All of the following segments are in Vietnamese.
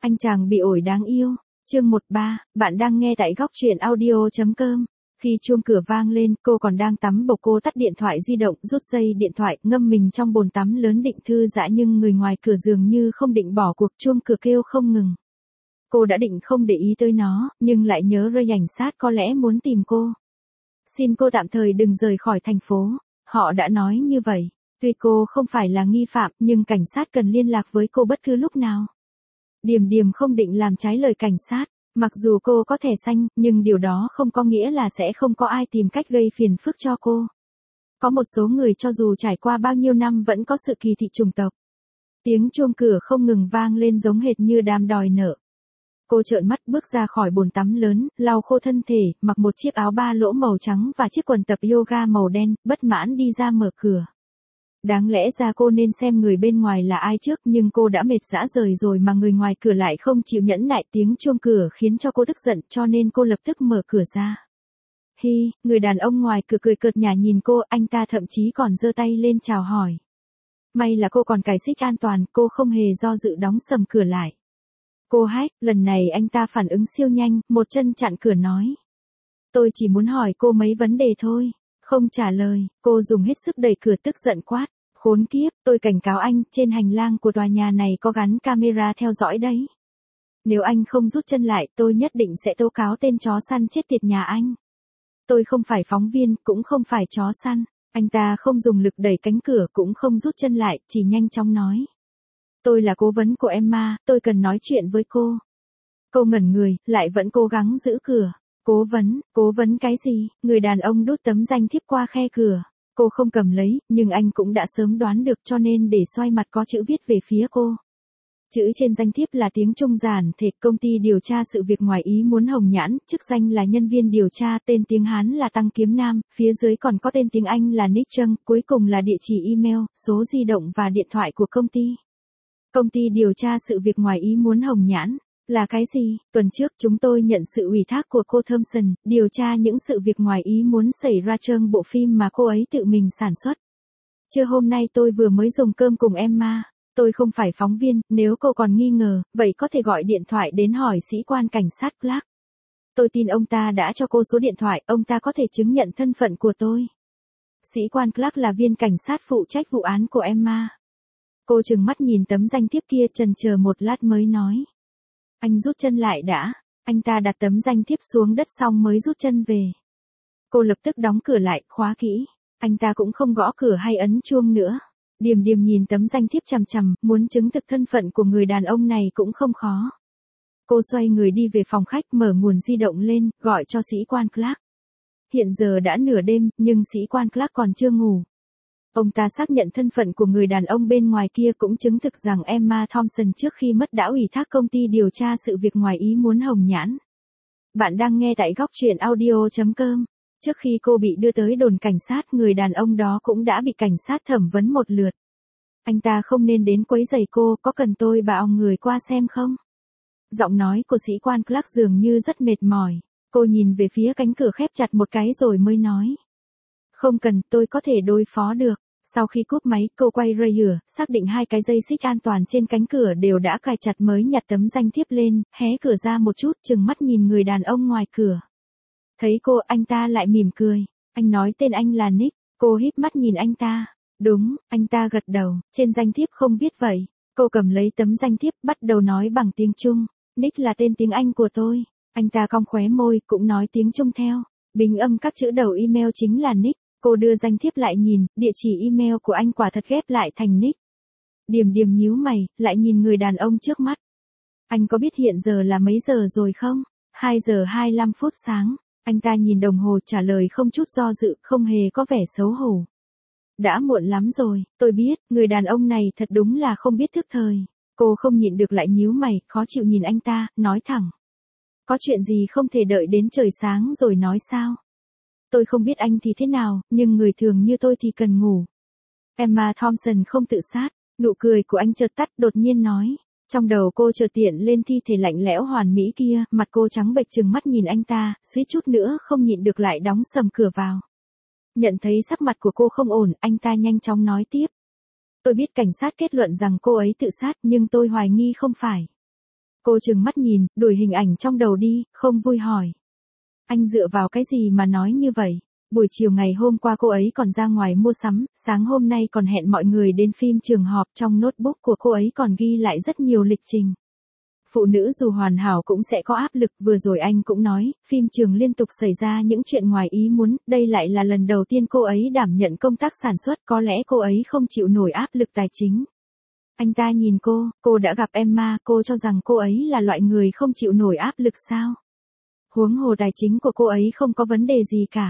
Anh chàng bị ổi đáng yêu. Chương 13, bạn đang nghe tại góc truyện audio.com. Khi chuông cửa vang lên, cô còn đang tắm bộc, cô tắt điện thoại di động, rút dây điện thoại, ngâm mình trong bồn tắm lớn định thư giãn, nhưng người ngoài cửa dường như không định bỏ cuộc, chuông cửa kêu không ngừng. Cô đã định không để ý tới nó, nhưng lại nhớ rơi cảnh sát có lẽ muốn tìm cô. Xin cô tạm thời đừng rời khỏi thành phố. Họ đã nói như vậy. Tuy cô không phải là nghi phạm, nhưng cảnh sát cần liên lạc với cô bất cứ lúc nào. Điềm Điềm không định làm trái lời cảnh sát. Mặc dù cô có thẻ xanh, nhưng điều đó không có nghĩa là sẽ không có ai tìm cách gây phiền phức cho cô. Có một số người cho dù trải qua bao nhiêu năm vẫn có sự kỳ thị chủng tộc. Tiếng chuông cửa không ngừng vang lên giống hệt như đám đòi nợ. Cô trợn mắt bước ra khỏi bồn tắm lớn, lau khô thân thể, mặc một chiếc áo ba lỗ màu trắng và chiếc quần tập yoga màu đen, bất mãn đi ra mở cửa. Đáng lẽ ra cô nên xem người bên ngoài là ai trước, nhưng cô đã mệt rã rời rồi mà người ngoài cửa lại không chịu nhẫn nại. Tiếng chuông cửa khiến cho cô tức giận, cho nên cô lập tức mở cửa ra. Hi, người đàn ông ngoài cửa cười cợt nhả nhìn cô, anh ta thậm chí còn giơ tay lên chào hỏi. May là cô còn cài xích an toàn, cô không hề do dự đóng sầm cửa lại. Cô hách, lần này anh ta phản ứng siêu nhanh, một chân chặn cửa nói. Tôi chỉ muốn hỏi cô mấy vấn đề thôi. Không trả lời, cô dùng hết sức đẩy cửa, tức giận quát. Khốn kiếp, tôi cảnh cáo anh, trên hành lang của tòa nhà này có gắn camera theo dõi đấy. Nếu anh không rút chân lại, tôi nhất định sẽ tố cáo tên chó săn chết tiệt nhà anh. Tôi không phải phóng viên, cũng không phải chó săn. Anh ta không dùng lực đẩy cánh cửa, cũng không rút chân lại, chỉ nhanh chóng nói. Tôi là cố vấn của Emma, tôi cần nói chuyện với cô. Cô ngẩn người, lại vẫn cố gắng giữ cửa. Cố vấn cái gì? Người đàn ông đút tấm danh thiếp qua khe cửa. Cô không cầm lấy, nhưng anh cũng đã sớm đoán được, cho nên để xoay mặt có chữ viết về phía cô. Chữ trên danh thiếp là tiếng Trung giản thể, công ty điều tra sự việc ngoài ý muốn Hồng Nhãn, chức danh là nhân viên điều tra, tên tiếng Hán là Tăng Kiếm Nam, phía dưới còn có tên tiếng Anh là Nick Trân, cuối cùng là địa chỉ email, số di động và điện thoại của công ty. Công ty điều tra sự việc ngoài ý muốn Hồng Nhãn. Là cái gì? Tuần trước chúng tôi nhận sự ủy thác của cô Thompson, điều tra những sự việc ngoài ý muốn xảy ra trong bộ phim mà cô ấy tự mình sản xuất. Trưa hôm nay tôi vừa mới dùng cơm cùng Emma. Tôi không phải phóng viên, nếu cô còn nghi ngờ, vậy có thể gọi điện thoại đến hỏi sĩ quan cảnh sát Clark. Tôi tin ông ta đã cho cô số điện thoại, ông ta có thể chứng nhận thân phận của tôi. Sĩ quan Clark là viên cảnh sát phụ trách vụ án của Emma. Cô trừng mắt nhìn tấm danh thiếp kia, chần chờ một lát mới nói. Anh rút chân lại đã. Anh ta đặt tấm danh thiếp xuống đất xong mới rút chân về. Cô lập tức đóng cửa lại, khóa kỹ. Anh ta cũng không gõ cửa hay ấn chuông nữa. Điềm Điềm nhìn tấm danh thiếp chằm chằm, muốn chứng thực thân phận của người đàn ông này cũng không khó. Cô xoay người đi về phòng khách, mở nguồn di động lên, gọi cho sĩ quan Clark. Hiện giờ đã nửa đêm, nhưng sĩ quan Clark còn chưa ngủ. Ông ta xác nhận thân phận của người đàn ông bên ngoài kia, cũng chứng thực rằng Emma Thompson trước khi mất đã ủy thác công ty điều tra sự việc ngoài ý muốn Hồng Nhãn. Bạn đang nghe tại góc truyện audio.com. Trước khi cô bị đưa tới đồn cảnh sát, người đàn ông đó cũng đã bị cảnh sát thẩm vấn một lượt. Anh ta không nên đến quấy rầy cô, có cần tôi bảo người qua xem không? Giọng nói của sĩ quan Clark dường như rất mệt mỏi. Cô nhìn về phía cánh cửa khép chặt một cái rồi mới nói. Không cần, tôi có thể đối phó được. Sau khi cúp máy, cô quay rời rửa, xác định hai cái dây xích an toàn trên cánh cửa đều đã cài chặt mới nhặt tấm danh thiếp lên, hé cửa ra một chút, chừng mắt nhìn người đàn ông ngoài cửa. Thấy cô, anh ta lại mỉm cười. Anh nói tên anh là Nick. Cô híp mắt nhìn anh ta. Đúng, anh ta gật đầu, trên danh thiếp không viết vậy. Cô cầm lấy tấm danh thiếp, bắt đầu nói bằng tiếng Trung. Nick là tên tiếng Anh của tôi. Anh ta cong khóe môi, cũng nói tiếng Trung theo. Bình âm các chữ đầu email chính là Nick. Cô đưa danh thiếp lại nhìn, địa chỉ email của anh quả thật ghép lại thành Nick. Điềm Điềm nhíu mày, lại nhìn người đàn ông trước mắt. Anh có biết hiện giờ là mấy giờ rồi không? 2 giờ 25 phút sáng. Anh ta nhìn đồng hồ, trả lời không chút do dự, không hề có vẻ xấu hổ. Đã muộn lắm rồi, tôi biết, người đàn ông này thật đúng là không biết thức thời. Cô không nhịn được lại nhíu mày, khó chịu nhìn anh ta, nói thẳng. Có chuyện gì không thể đợi đến trời sáng rồi nói sao? Tôi không biết anh thì thế nào, nhưng người thường như tôi thì cần ngủ. Emma Thompson không tự sát, nụ cười của anh chợt tắt, đột nhiên nói. Trong đầu cô chợt hiện lên thi thể lạnh lẽo hoàn mỹ kia, mặt cô trắng bệch trừng mắt nhìn anh ta, suýt chút nữa không nhịn được lại đóng sầm cửa vào. Nhận thấy sắc mặt của cô không ổn, anh ta nhanh chóng nói tiếp. Tôi biết cảnh sát kết luận rằng cô ấy tự sát, nhưng tôi hoài nghi không phải. Cô trừng mắt nhìn, đuổi hình ảnh trong đầu đi, không vui hỏi. Anh dựa vào cái gì mà nói như vậy? Buổi chiều ngày hôm qua cô ấy còn ra ngoài mua sắm, sáng hôm nay còn hẹn mọi người đến phim trường họp, trong notebook của cô ấy còn ghi lại rất nhiều lịch trình. Phụ nữ dù hoàn hảo cũng sẽ có áp lực, vừa rồi anh cũng nói, phim trường liên tục xảy ra những chuyện ngoài ý muốn, đây lại là lần đầu tiên cô ấy đảm nhận công tác sản xuất, có lẽ cô ấy không chịu nổi áp lực tài chính. Anh ta nhìn cô đã gặp Emma, cô cho rằng cô ấy là loại người không chịu nổi áp lực sao? Huống hồ tài chính của cô ấy không có vấn đề gì cả.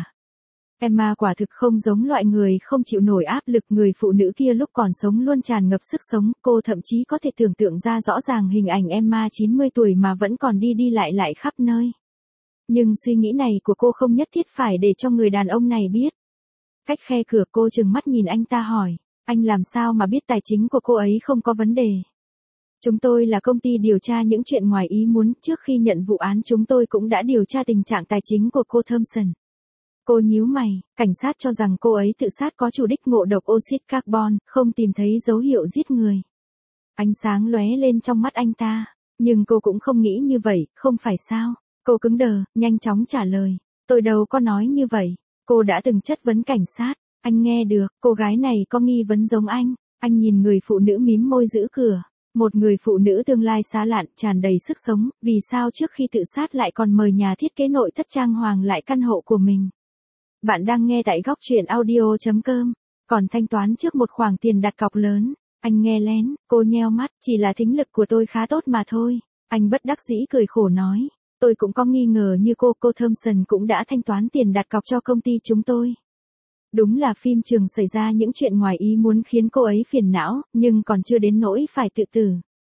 Emma quả thực không giống loại người không chịu nổi áp lực, người phụ nữ kia lúc còn sống luôn tràn ngập sức sống, cô thậm chí có thể tưởng tượng ra rõ ràng hình ảnh Emma 90 tuổi mà vẫn còn đi đi lại khắp nơi. Nhưng suy nghĩ này của cô không nhất thiết phải để cho người đàn ông này biết. Cách khe cửa cô trừng mắt nhìn anh ta hỏi, anh làm sao mà biết tài chính của cô ấy không có vấn đề? Chúng tôi là công ty điều tra những chuyện ngoài ý muốn, trước khi nhận vụ án chúng tôi cũng đã điều tra tình trạng tài chính của cô Thompson. Cô nhíu mày, cảnh sát cho rằng cô ấy tự sát có chủ đích ngộ độc oxit carbon, không tìm thấy dấu hiệu giết người. Ánh sáng lóe lên trong mắt anh ta, nhưng cô cũng không nghĩ như vậy, không phải sao? Cô cứng đờ, nhanh chóng trả lời, tôi đâu có nói như vậy. Cô đã từng chất vấn cảnh sát, anh nghe được, cô gái này có nghi vấn giống anh nhìn người phụ nữ mím môi giữ cửa. Một người phụ nữ tương lai xá lạn, tràn đầy sức sống, vì sao trước khi tự sát lại còn mời nhà thiết kế nội thất trang hoàng lại căn hộ của mình. Bạn đang nghe tại góc truyện audio.com, còn thanh toán trước một khoản tiền đặt cọc lớn. Anh nghe lén, cô nheo mắt, chỉ là thính lực của tôi khá tốt mà thôi. Anh bất đắc dĩ cười khổ nói, tôi cũng có nghi ngờ như cô Thompson cũng đã thanh toán tiền đặt cọc cho công ty chúng tôi. Đúng là phim trường xảy ra những chuyện ngoài ý muốn khiến cô ấy phiền não, nhưng còn chưa đến nỗi phải tự tử.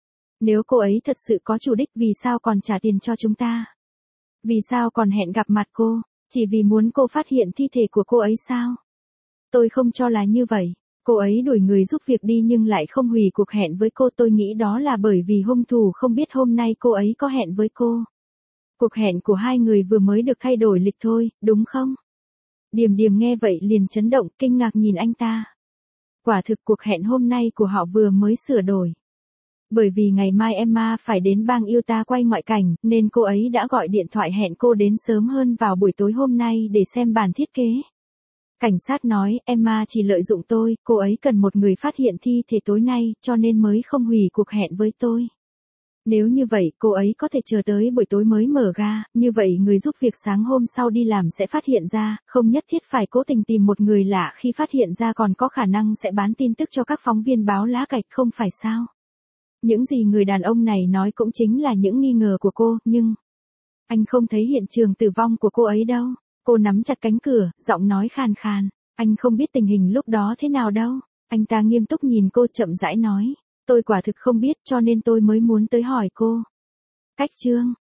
Nếu cô ấy thật sự có chủ đích vì sao còn trả tiền cho chúng ta? Vì sao còn hẹn gặp mặt cô? Chỉ vì muốn cô phát hiện thi thể của cô ấy sao? Tôi không cho là như vậy. Cô ấy đuổi người giúp việc đi nhưng lại không hủy cuộc hẹn với cô. Tôi nghĩ đó là bởi vì hung thủ không biết hôm nay cô ấy có hẹn với cô. Cuộc hẹn của hai người vừa mới được thay đổi lịch thôi, đúng không? Điềm Điềm nghe vậy liền chấn động, kinh ngạc nhìn anh ta. Quả thực cuộc hẹn hôm nay của họ vừa mới sửa đổi. Bởi vì ngày mai Emma phải đến bang Utah quay ngoại cảnh, nên cô ấy đã gọi điện thoại hẹn cô đến sớm hơn vào buổi tối hôm nay để xem bản thiết kế. Cảnh sát nói, Emma chỉ lợi dụng tôi, cô ấy cần một người phát hiện thi thể tối nay, cho nên mới không hủy cuộc hẹn với tôi. Nếu như vậy, cô ấy có thể chờ tới buổi tối mới mở ga, như vậy người giúp việc sáng hôm sau đi làm sẽ phát hiện ra, không nhất thiết phải cố tình tìm một người lạ, khi phát hiện ra còn có khả năng sẽ bán tin tức cho các phóng viên báo lá cạch, không phải sao? Những gì người đàn ông này nói cũng chính là những nghi ngờ của cô, nhưng anh không thấy hiện trường tử vong của cô ấy đâu. Cô nắm chặt cánh cửa, giọng nói khàn khàn, anh không biết tình hình lúc đó thế nào đâu. Anh ta nghiêm túc nhìn cô chậm rãi nói, tôi quả thực không biết cho nên tôi mới muốn tới hỏi cô. Cách chương